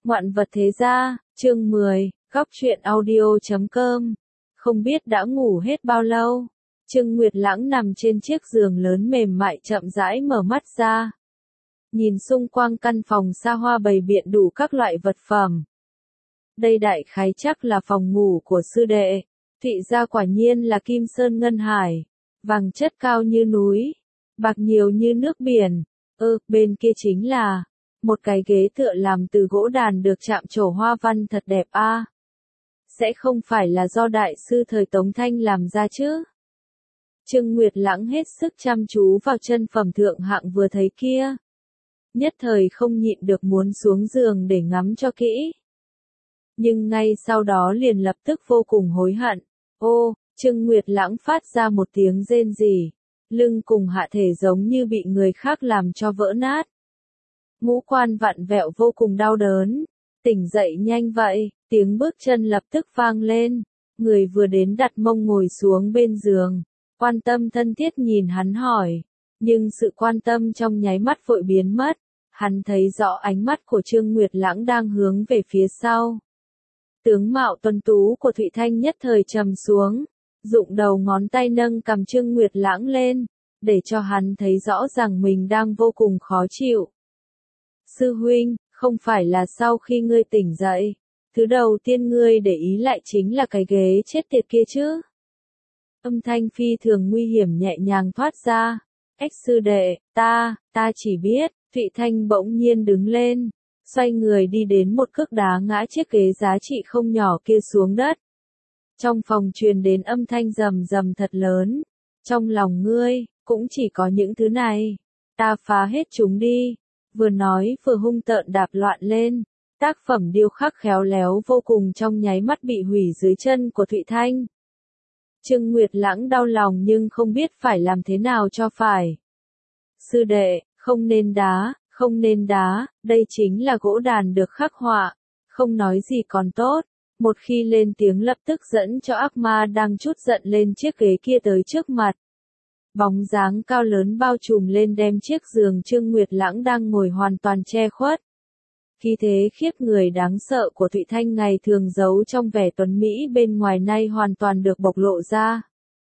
Ngoạn vật thế gia, chương 10, góc truyện audio.com. Không biết đã ngủ hết bao lâu. Trương Nguyệt Lãng nằm trên chiếc giường lớn mềm mại chậm rãi mở mắt ra. Nhìn xung quanh căn phòng xa hoa bày biện đủ các loại vật phẩm. Đây đại khái chắc là phòng ngủ của sư đệ. Thụy gia quả nhiên là kim sơn ngân hải, vàng chất cao như núi, bạc nhiều như nước biển. Bên kia chính là một cái ghế tựa làm từ gỗ đàn được chạm trổ hoa văn thật đẹp a. Sẽ không phải là do đại sư thời Tống Thanh làm ra chứ? Trương Nguyệt Lãng hết sức chăm chú vào chân phẩm thượng hạng vừa thấy kia. Nhất thời không nhịn được muốn xuống giường để ngắm cho kỹ. Nhưng ngay sau đó liền lập tức vô cùng hối hận. Trương Nguyệt Lãng phát ra một tiếng rên rỉ. Lưng cùng hạ thể giống như bị người khác làm cho vỡ nát. Ngũ quan vặn vẹo vô cùng đau đớn. Tỉnh dậy nhanh vậy, tiếng bước chân lập tức vang lên. Người vừa đến đặt mông ngồi xuống bên giường. Quan tâm thân thiết nhìn hắn hỏi. Nhưng sự quan tâm trong nháy mắt vội biến mất. Hắn thấy rõ ánh mắt của Trương Nguyệt Lãng đang hướng về phía sau. Tướng mạo tuấn tú của Thụy Thanh nhất thời trầm xuống. Dụng đầu ngón tay nâng cầm Trương Nguyệt Lãng lên. Để cho hắn thấy rõ rằng mình đang vô cùng khó chịu. Sư huynh, không phải là sau khi ngươi tỉnh dậy, thứ đầu tiên ngươi để ý lại chính là cái ghế chết tiệt kia chứ? Âm thanh phi thường nguy hiểm nhẹ nhàng thoát ra. Sư đệ, ta chỉ biết. Thụy Thanh bỗng nhiên đứng lên, xoay người đi đến một cước đá ngã chiếc ghế giá trị không nhỏ kia xuống đất. Trong phòng truyền đến âm thanh rầm rầm thật lớn. Trong lòng ngươi, cũng chỉ có những thứ này. Ta phá hết chúng đi. Vừa nói vừa hung tợn đạp loạn lên. Tác phẩm điêu khắc khéo léo vô cùng trong nháy mắt bị hủy dưới chân của Thụy Thanh. Trương Nguyệt Lãng đau lòng nhưng không biết phải làm thế nào cho phải. Sư đệ, không nên đá, đây chính là gỗ đàn được khắc họa. Không nói gì còn tốt. Một khi lên tiếng lập tức dẫn cho ác ma đang chút giận lên chiếc ghế kia tới trước mặt. Bóng dáng cao lớn bao trùm lên đem chiếc giường Trương Nguyệt Lãng đang ngồi hoàn toàn che khuất. Khí thế khiếp người đáng sợ của Thụy Thanh ngày thường giấu trong vẻ tuấn mỹ bên ngoài nay hoàn toàn được bộc lộ ra.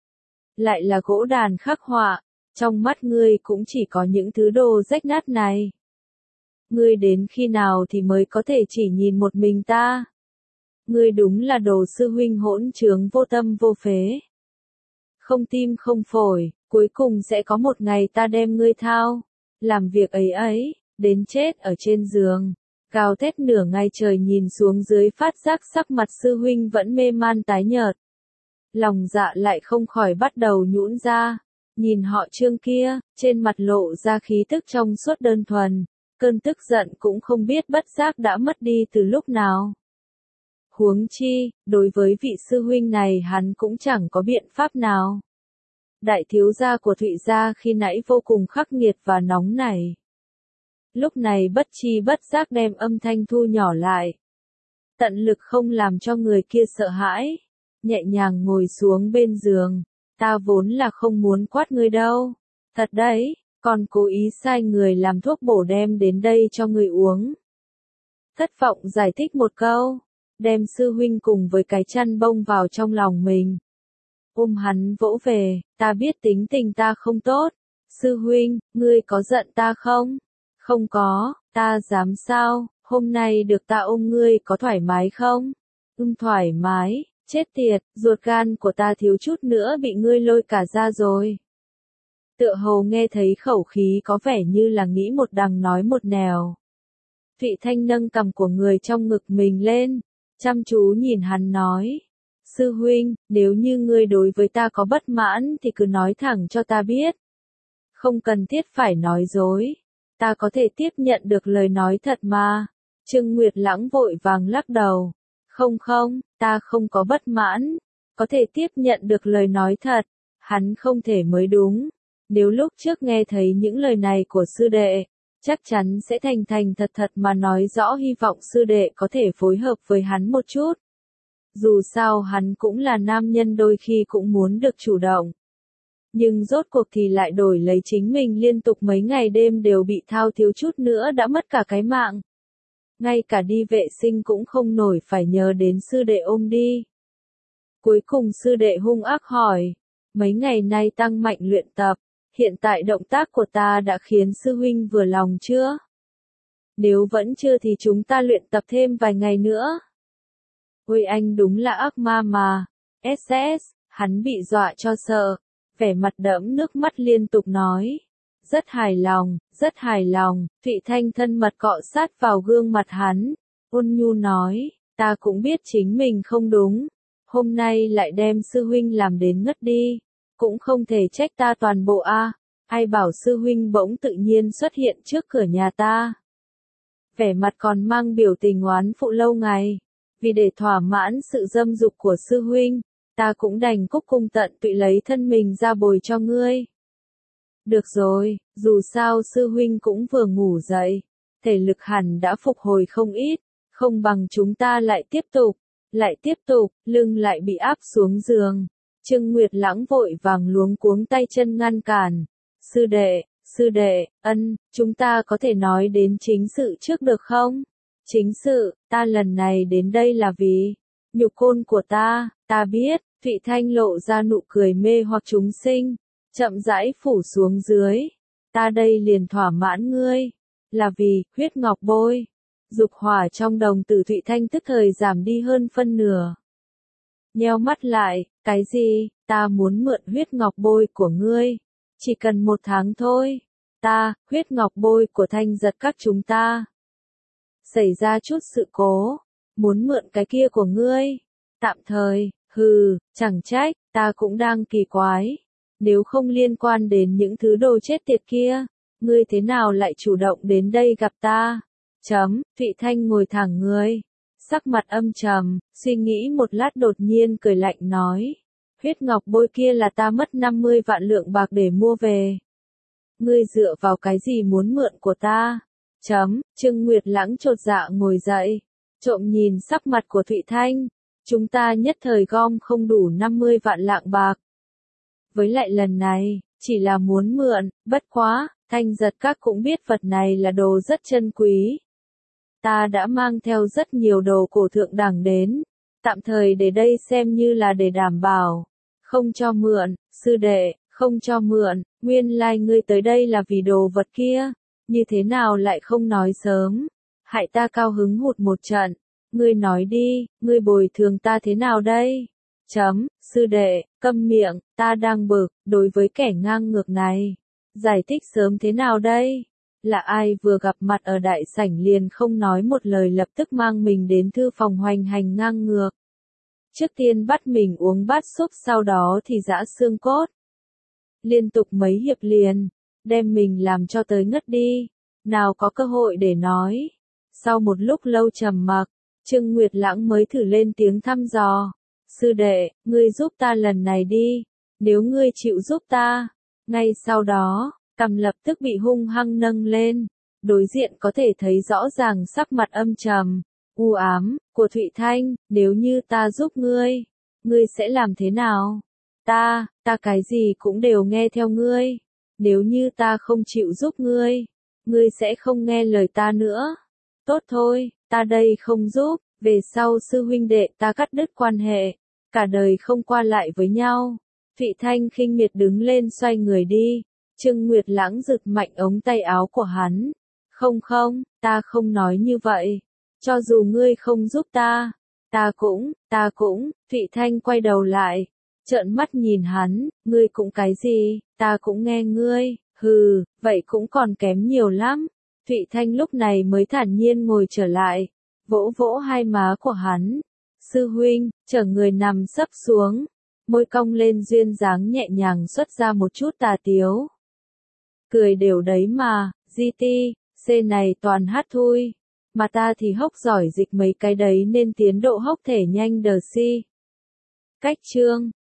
Lại là gỗ đàn khắc họa, trong mắt ngươi cũng chỉ có những thứ đồ rách nát này. Ngươi đến khi nào thì mới có thể chỉ nhìn một mình ta? Ngươi đúng là đồ sư huynh hỗn trướng vô tâm vô phế. Không tim không phổi, cuối cùng sẽ có một ngày ta đem ngươi thao. Làm việc ấy, đến chết ở trên giường. Gào thét nửa ngày trời nhìn xuống dưới phát giác sắc mặt sư huynh vẫn mê man tái nhợt. Lòng dạ lại không khỏi bắt đầu nhũn ra. Nhìn họ Trương kia, trên mặt lộ ra khí tức trong suốt đơn thuần. Cơn tức giận cũng không biết bất giác đã mất đi từ lúc nào. Huống chi, đối với vị sư huynh này hắn cũng chẳng có biện pháp nào. Đại thiếu gia của Thụy gia khi nãy vô cùng khắc nghiệt và nóng nảy. Lúc này bất chi bất giác đem âm thanh thu nhỏ lại. Tận lực không làm cho người kia sợ hãi. Nhẹ nhàng ngồi xuống bên giường. Ta vốn là không muốn quát ngươi đâu. Thật đấy, còn cố ý sai người làm thuốc bổ đem đến đây cho ngươi uống. Thất vọng giải thích một câu. Đem sư huynh cùng với cái chăn bông vào trong lòng mình. Ôm hắn vỗ về, ta biết tính tình ta không tốt. Sư huynh, ngươi có giận ta không? Không có, ta dám sao, hôm nay được ta ôm ngươi có thoải mái không? Thoải mái, chết tiệt, ruột gan của ta thiếu chút nữa bị ngươi lôi cả ra rồi. Tựa hồ nghe thấy khẩu khí có vẻ như là nghĩ một đằng nói một nẻo. Thụy Thanh nâng cằm của người trong ngực mình lên, chăm chú nhìn hắn nói. Sư huynh, nếu như ngươi đối với ta có bất mãn thì cứ nói thẳng cho ta biết. Không cần thiết phải nói dối. Ta có thể tiếp nhận được lời nói thật mà. Trương Nguyệt Lãng vội vàng lắc đầu. Không, ta không có bất mãn. Có thể tiếp nhận được lời nói thật. Hắn không thể mới đúng. Nếu lúc trước nghe thấy những lời này của sư đệ, chắc chắn sẽ thành thật mà nói rõ hy vọng sư đệ có thể phối hợp với hắn một chút. Dù sao hắn cũng là nam nhân đôi khi cũng muốn được chủ động. Nhưng rốt cuộc thì lại đổi lấy chính mình liên tục mấy ngày đêm đều bị thao thiếu chút nữa đã mất cả cái mạng. ngay cả đi vệ sinh cũng không nổi phải nhờ đến sư đệ ôm đi. Cuối cùng sư đệ hung ác hỏi, mấy ngày nay tăng mạnh luyện tập, hiện tại động tác của ta đã khiến sư huynh vừa lòng chưa? Nếu vẫn chưa thì chúng ta luyện tập thêm vài ngày nữa. Ôi anh đúng là ác ma mà. SS, hắn bị dọa cho sợ, vẻ mặt đẫm nước mắt liên tục nói. Rất hài lòng, rất hài lòng. Thụy Thanh thân mật cọ sát vào gương mặt hắn, ôn nhu nói, ta cũng biết chính mình không đúng. Hôm nay lại đem sư huynh làm đến ngất đi, cũng không thể trách ta toàn bộ a. Ai bảo sư huynh bỗng tự nhiên xuất hiện trước cửa nhà ta. Vẻ mặt còn mang biểu tình oán phụ lâu ngày. Vì để thỏa mãn sự dâm dục của sư huynh, ta cũng đành cúc cung tận tụy lấy thân mình ra bồi cho ngươi. Được rồi, dù sao sư huynh cũng vừa ngủ dậy, thể lực hẳn đã phục hồi không ít, không bằng chúng ta lại tiếp tục, lưng lại bị áp xuống giường. Trương Nguyệt Lãng vội vàng luống cuống tay chân ngăn cản. Sư đệ, chúng ta có thể nói đến chính sự trước được không? Chính sự, ta lần này đến đây là vì nhục côn của ta biết. Thụy Thanh lộ ra nụ cười mê hoặc chúng sinh, chậm rãi phủ xuống dưới. Ta đây liền thỏa mãn ngươi, là vì huyết ngọc bôi. Dục hỏa trong đồng tử Thụy Thanh tức thời giảm đi hơn phân nửa. Nheo mắt lại, cái gì, ta muốn mượn huyết ngọc bôi của ngươi, chỉ cần 1 tháng thôi. Huyết ngọc bôi của Thanh Giật các chúng ta xảy ra chút sự cố, muốn mượn cái kia của ngươi, tạm thời, chẳng trách, ta cũng đang kỳ quái, nếu không liên quan đến những thứ đồ chết tiệt kia, ngươi thế nào lại chủ động đến đây gặp ta? Thụy Thanh ngồi thẳng người, sắc mặt âm trầm, suy nghĩ một lát đột nhiên cười lạnh nói, huyết ngọc bôi kia là ta mất 50 vạn lượng bạc để mua về. Ngươi dựa vào cái gì muốn mượn của ta? Trương Nguyệt Lãng chột dạ ngồi dậy, trộm nhìn sắc mặt của Thụy Thanh, chúng ta nhất thời gom không đủ 50 vạn lạng bạc. Với lại lần này, chỉ là muốn mượn, bất quá, Thanh Giật các cũng biết vật này là đồ rất chân quý. Ta đã mang theo rất nhiều đồ cổ thượng đẳng đến, tạm thời để đây xem như là để đảm bảo. Không cho mượn, sư đệ, không cho mượn, nguyên lai ngươi tới đây là vì đồ vật kia, như thế nào lại không nói sớm, hại ta cao hứng hụt một trận, ngươi nói đi, ngươi bồi thường ta thế nào đây? Sư đệ, câm miệng, ta đang bực, đối với kẻ ngang ngược này, giải thích sớm thế nào đây? Là ai vừa gặp mặt ở đại sảnh liền không nói một lời lập tức mang mình đến thư phòng hoành hành ngang ngược. Trước tiên bắt mình uống bát súp sau đó thì giã xương cốt. Liên tục mấy hiệp liền, đem mình làm cho tới ngất đi, nào có cơ hội để nói. Sau một lúc lâu trầm mặc, Trương Nguyệt Lãng mới thử lên tiếng thăm dò. Sư đệ, ngươi giúp ta lần này đi, nếu ngươi chịu giúp ta. Ngay sau đó, cằm lập tức bị hung hăng nâng lên, đối diện có thể thấy rõ ràng sắc mặt âm trầm, u ám, của Thụy Thanh, nếu như ta giúp ngươi, ngươi sẽ làm thế nào? Ta cái gì cũng đều nghe theo ngươi, nếu như ta không chịu giúp ngươi, ngươi sẽ không nghe lời ta nữa. Tốt thôi, ta đây không giúp, về sau sư huynh đệ ta cắt đứt quan hệ, cả đời không qua lại với nhau. Thụy Thanh khinh miệt đứng lên xoay người đi. Trương Nguyệt Lãng giật mạnh ống tay áo của hắn. Không, ta không nói như vậy. Cho dù ngươi không giúp ta cũng, Thụy Thanh quay đầu lại, trợn mắt nhìn hắn, ngươi cũng cái gì, ta cũng nghe ngươi, vậy cũng còn kém nhiều lắm. Thụy Thanh lúc này mới thản nhiên ngồi trở lại, vỗ vỗ hai má của hắn. Sư huynh, chở người nằm sấp xuống, môi cong lên duyên dáng nhẹ nhàng xuất ra một chút tà tiếu. Cười đều đấy mà, C này toàn hát thui, mà ta thì hốc giỏi dịch mấy cái đấy nên tiến độ hốc thể nhanh đờ si. Cách chương